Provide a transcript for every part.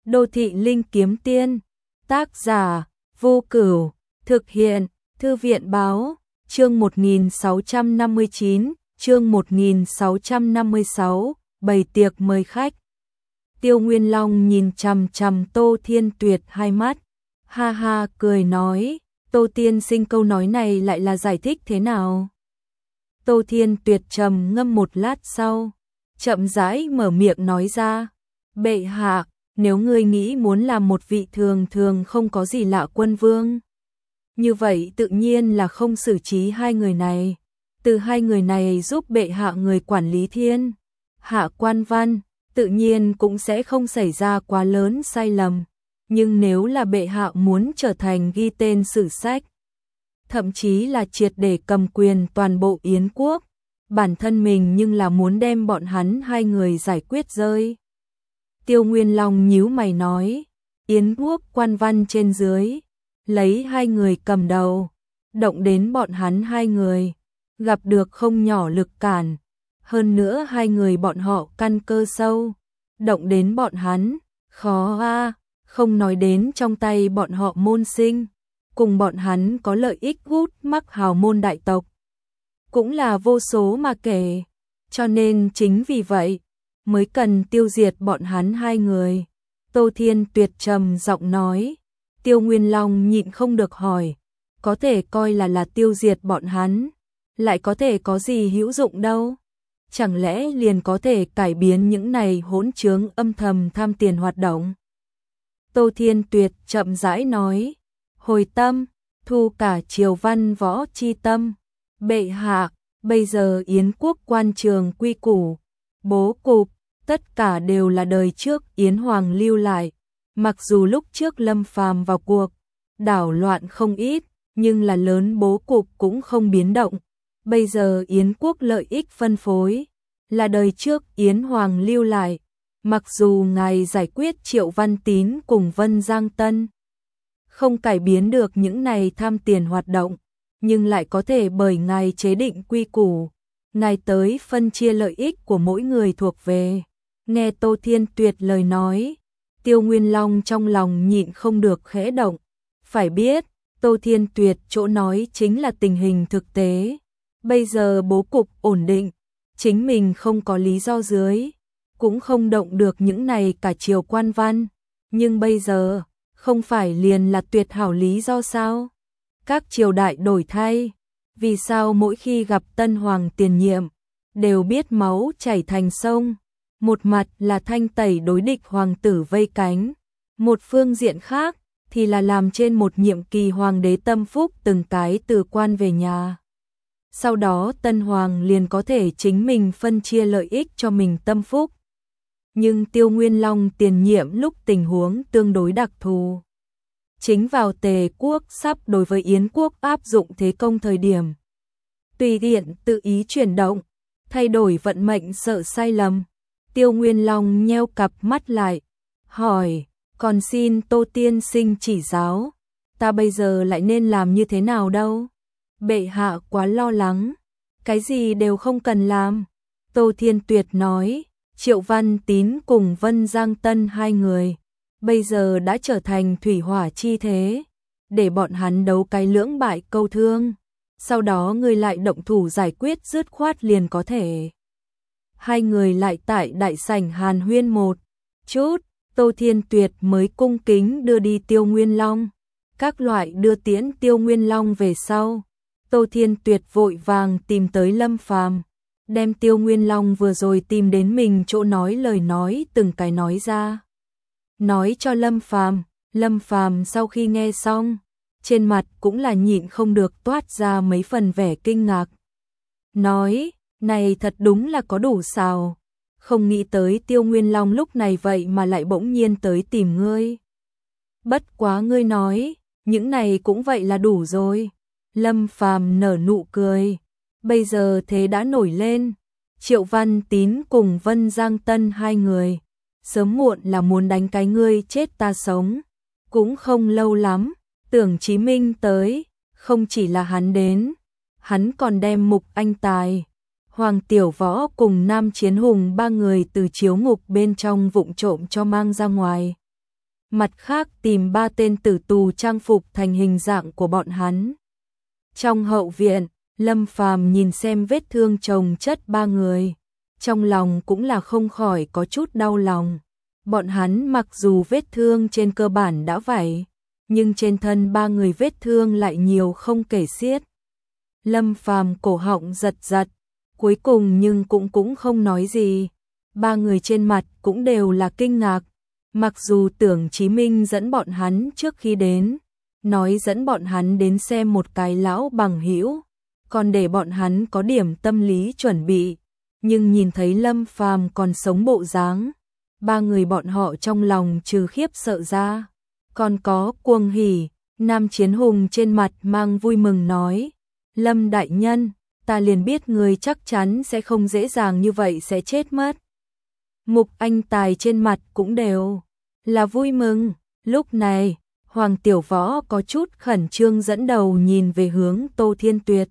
Đô thị linh kiếm tiên. Tác giả Vô Cửu. Thực hiện Thư viện báo. Chương 1659, chương 1656, bày tiệc mời khách. Tiêu Nguyên Long nhìn chằm chằm Tô Thiên Tuyệt hai mắt, ha ha cười nói, Tô tiên sinh câu nói này lại là giải thích thế nào? Tô Thiên Tuyệt trầm ngâm một lát sau, chậm rãi mở miệng nói ra, bệ hạ, nếu ngươi nghĩ muốn làm một vị thường thường không có gì lạ quân vương, như vậy tự nhiên là không xử trí hai người này, từ hai người này giúp bệ hạ người quản lý thiên hạ quan văn, tự nhiên cũng sẽ không xảy ra quá lớn sai lầm. Nhưng nếu là bệ hạ muốn trở thành ghi tên sử sách, thậm chí là triệt để cầm quyền toàn bộ Yến quốc, bản thân mình nhưng là muốn đem bọn hắn hai người giải quyết rơi. Tiêu Nguyên Long nhíu mày nói, Yến quốc quan văn trên dưới, lấy hai người cầm đầu, động đến bọn hắn hai người, gặp được không nhỏ lực cản, hơn nữa hai người bọn họ căn cơ sâu, động đến bọn hắn, khó a. Không nói đến trong tay bọn họ môn sinh, cùng bọn hắn có lợi ích hút mắc hào môn đại tộc, cũng là vô số mà kể, cho nên chính vì vậy mới cần tiêu diệt bọn hắn hai người. Tô Thiên Tuyệt trầm giọng nói. Tiêu Nguyên Long nhịn không được hỏi, có thể coi là tiêu diệt bọn hắn, lại có thể có gì hữu dụng đâu? Chẳng lẽ liền có thể cải biến những này hỗn trướng âm thầm tham tiền hoạt động? Tô Thiên Tuyệt chậm rãi nói, hồi tâm, thu cả triều văn võ chi tâm, bệ hạ, bây giờ Yến quốc quan trường quy củ, bố cục, tất cả đều là đời trước Yến Hoàng lưu lại, mặc dù lúc trước Lâm Phàm vào cuộc, đảo loạn không ít, nhưng là lớn bố cục cũng không biến động, bây giờ Yến quốc lợi ích phân phối, là đời trước Yến Hoàng lưu lại. Mặc dù ngài giải quyết Triệu Văn Tín cùng Vân Giang Tân, không cải biến được những này tham tiền hoạt động, nhưng lại có thể bởi ngài chế định quy củ, ngài tới phân chia lợi ích của mỗi người thuộc về. Nghe Tô Thiên Tuyệt lời nói, Tiêu Nguyên Long trong lòng nhịn không được khẽ động. Phải biết, Tô Thiên Tuyệt chỗ nói chính là tình hình thực tế. Bây giờ bố cục ổn định, chính mình không có lý do dưới, cũng không động được những này cả triều quan văn, nhưng bây giờ, không phải liền là tuyệt hảo lý do sao? Các triều đại đổi thay, vì sao mỗi khi gặp tân hoàng tiền nhiệm, đều biết máu chảy thành sông, một mặt là thanh tẩy đối địch hoàng tử vây cánh, một phương diện khác thì là làm trên một nhiệm kỳ hoàng đế tâm phúc từng cái từ quan về nhà. Sau đó tân hoàng liền có thể chính mình phân chia lợi ích cho mình tâm phúc. Nhưng Tiêu Nguyên Long tiền nhiệm lúc tình huống tương đối đặc thù. Chính vào Tề quốc sắp đối với Yến quốc áp dụng thế công thời điểm. Tùy tiện tự ý chuyển động, thay đổi vận mệnh sợ sai lầm. Tiêu Nguyên Long nheo cặp mắt lại, hỏi, còn xin Tô tiên sinh chỉ giáo, ta bây giờ lại nên làm như thế nào đâu? Bệ hạ quá lo lắng, cái gì đều không cần làm. Tô Thiên Tuyệt nói, Triệu Văn Tín cùng Vân Giang Tân hai người, bây giờ đã trở thành thủy hỏa chi thế, để bọn hắn đấu cái lưỡng bại câu thương, sau đó người lại động thủ giải quyết dứt khoát liền có thể. Hai người lại tại đại sảnh hàn huyên một chút, Tô Thiên Tuyệt mới cung kính đưa đi Tiêu Nguyên Long, các loại đưa tiễn Tiêu Nguyên Long về sau. Tô Thiên Tuyệt vội vàng tìm tới Lâm Phàm, đem Tiêu Nguyên Long vừa rồi tìm đến mình chỗ nói lời nói từng cái nói ra. Nói cho Lâm Phàm sau khi nghe xong, trên mặt cũng là nhịn không được toát ra mấy phần vẻ kinh ngạc. Nói, này thật đúng là có đủ xào, không nghĩ tới Tiêu Nguyên Long lúc này vậy mà lại bỗng nhiên tới tìm ngươi. Bất quá ngươi nói, những này cũng vậy là đủ rồi. Lâm Phàm nở nụ cười, bây giờ thế đã nổi lên, Triệu Văn Tín cùng Vân Giang Tân hai người, sớm muộn là muốn đánh cái ngươi chết ta sống, cũng không lâu lắm, Tưởng Chí Minh tới, không chỉ là hắn đến, hắn còn đem Mục Anh Tài, Hoàng Tiểu Võ cùng Nam Chiến Hùng ba người từ chiếu ngục bên trong vụng trộm cho mang ra ngoài. mặt khác tìm 3 tên tử tù trang phục thành hình dạng của bọn hắn. Trong hậu viện, Lâm Phàm nhìn xem vết thương chồng chất 3 người, trong lòng cũng là không khỏi có chút đau lòng. Bọn hắn mặc dù vết thương trên cơ bản đã vảy, nhưng trên thân 3 người vết thương lại nhiều không kể xiết. Lâm Phàm cổ họng giật giật, cuối cùng nhưng cũng không nói gì. 3 người trên mặt cũng đều là kinh ngạc, mặc dù Tưởng Chí Minh dẫn bọn hắn trước khi đến, nói dẫn bọn hắn đến xem một cái lão bằng hữu, còn để bọn hắn có điểm tâm lý chuẩn bị, nhưng nhìn thấy Lâm Phàm còn sống bộ dáng, 3 người bọn họ trong lòng trừ khiếp sợ ra, còn có cuồng hỉ. Nam Chiến Hùng trên mặt mang vui mừng nói, Lâm đại nhân, ta liền biết người chắc chắn sẽ không dễ dàng như vậy sẽ chết mất. Mục Anh Tài trên mặt cũng đều là vui mừng. Lúc này, Hoàng Tiểu Võ có chút khẩn trương dẫn đầu nhìn về hướng Tô Thiên Tuyệt.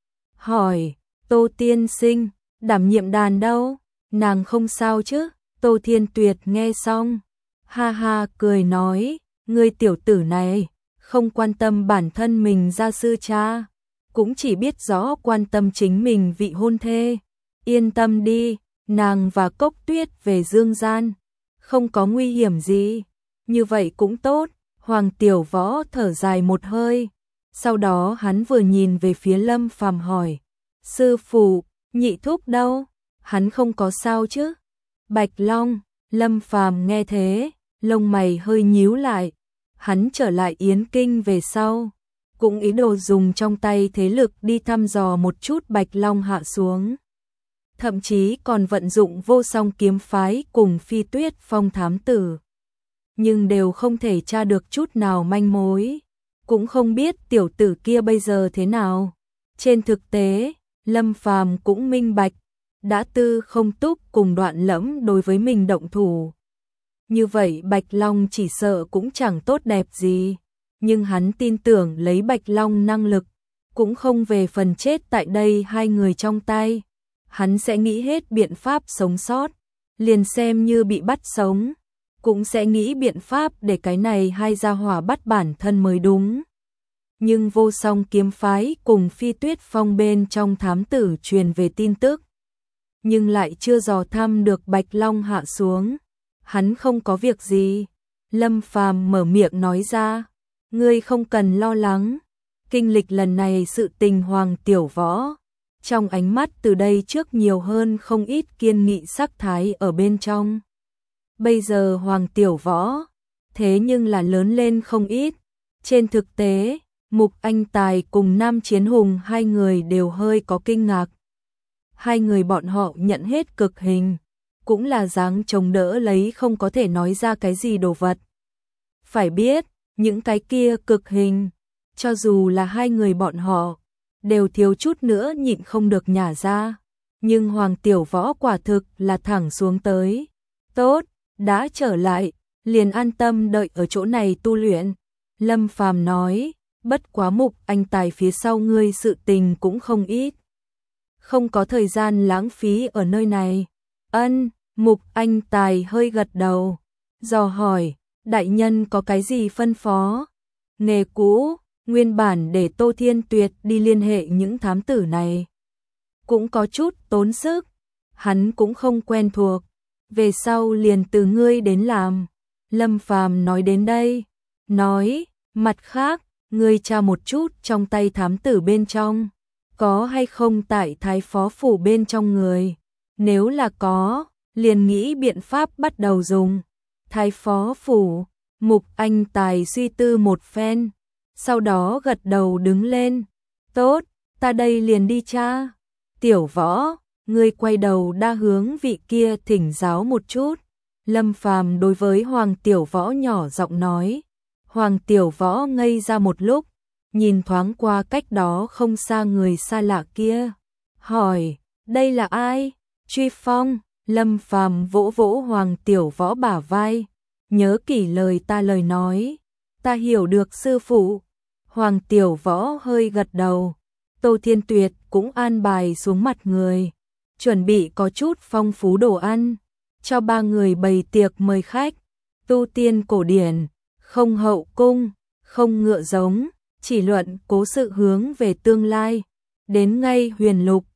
Hỏi, Tô tiên sinh, đảm nhiệm đàn đâu? Nàng không sao chứ? Tô Thiên Tuyệt nghe xong, ha ha cười nói, ngươi tiểu tử này, không quan tâm bản thân mình gia sư cha, cũng chỉ biết rõ quan tâm chính mình vị hôn thê. Yên tâm đi, nàng và Cốc Tuyết về dương gian, không có nguy hiểm gì. Như vậy cũng tốt. Hoàng Tiểu Võ thở dài một hơi, sau đó hắn vừa nhìn về phía Lâm Phàm hỏi, sư phụ, nhị thúc đâu? Hắn không có sao chứ? Bạch Long. Lâm Phàm nghe thế, lông mày hơi nhíu lại. Hắn trở lại Yến Kinh về sau, cũng ý đồ dùng trong tay thế lực đi thăm dò một chút Bạch Long hạ xuống. Thậm chí còn vận dụng Vô Song kiếm phái cùng Phi Tuyết Phong thám tử. Nhưng đều không thể tra được chút nào manh mối, cũng không biết tiểu tử kia bây giờ thế nào. Trên thực tế, Lâm Phàm cũng minh bạch, đã Tư Không Túc cùng Đoạn Lẫm đối với mình động thủ. Như vậy Bạch Long chỉ sợ cũng chẳng tốt đẹp gì, nhưng hắn tin tưởng lấy Bạch Long năng lực, cũng không về phần chết tại đây 2 người trong tay. Hắn sẽ nghĩ hết biện pháp sống sót, liền xem như bị bắt sống, cũng sẽ nghĩ biện pháp để cái này 2 gia hỏa bắt bản thân mới đúng. Nhưng Vô Song kiếm phái cùng Phi Tuyết Phong bên trong thám tử truyền về tin tức, nhưng lại chưa dò thăm được Bạch Long hạ xuống. Hắn không có việc gì. Lâm Phàm mở miệng nói ra, ngươi không cần lo lắng. Kinh lịch lần này sự tình Hoàng Tiểu Võ, trong ánh mắt từ đây trước nhiều hơn không ít kiên nghị sắc thái ở bên trong. Bây giờ Hoàng Tiểu Võ, thế nhưng là lớn lên không ít. Trên thực tế, Mục Anh Tài cùng Nam Chiến Hùng 2 người đều hơi có kinh ngạc. 2 người bọn họ nhận hết cực hình, cũng là dáng chống đỡ lấy không có thể nói ra cái gì đồ vật. Phải biết, những cái kia cực hình, cho dù là 2 người bọn họ, đều thiếu chút nữa nhịn không được nhả ra. Nhưng Hoàng Tiểu Võ quả thực là thẳng xuống tới. Tốt, đã trở lại, liền an tâm đợi ở chỗ này tu luyện. Lâm Phàm nói, bất quá Mục Anh Tài phía sau ngươi sự tình cũng không ít. Không có thời gian lãng phí ở nơi này. Ân, Mục Anh Tài hơi gật đầu, dò hỏi, đại nhân có cái gì phân phó? Nghề cũ, nguyên bản để Tô Thiên Tuyệt đi liên hệ những thám tử này, cũng có chút tốn sức, hắn cũng không quen thuộc, về sau liền từ ngươi đến làm. Lâm Phàm nói đến đây, nói, mặt khác, ngươi tra một chút trong tay thám tử bên trong, có hay không tại Thái Phó Phủ bên trong người, nếu là có, liền nghĩ biện pháp bắt đầu dùng. Thái Phó Phủ. Mục Anh Tài suy tư một phen, sau đó gật đầu đứng lên. Tốt, ta đây liền đi tra. Tiểu Võ, ngươi quay đầu đa hướng vị kia thỉnh giáo một chút. Lâm Phàm đối với Hoàng Tiểu Võ nhỏ giọng nói. Hoàng Tiểu Võ ngây ra một lúc, nhìn thoáng qua cách đó không xa người xa lạ kia, hỏi, đây là ai? Truy Phong. Lâm Phàm vỗ vỗ Hoàng Tiểu Võ bả vai, nhớ kỹ lời nói, ta hiểu được sư phụ. Hoàng Tiểu Võ hơi gật đầu. Tô Thiên Tuyệt cũng an bài xuống mặt người, chuẩn bị có chút phong phú đồ ăn, cho 3 người bày tiệc mời khách. tu tiên cổ điển, không hậu cung, không ngựa giống, chỉ luận cố sự hướng về tương lai. Đến ngay huyền lục,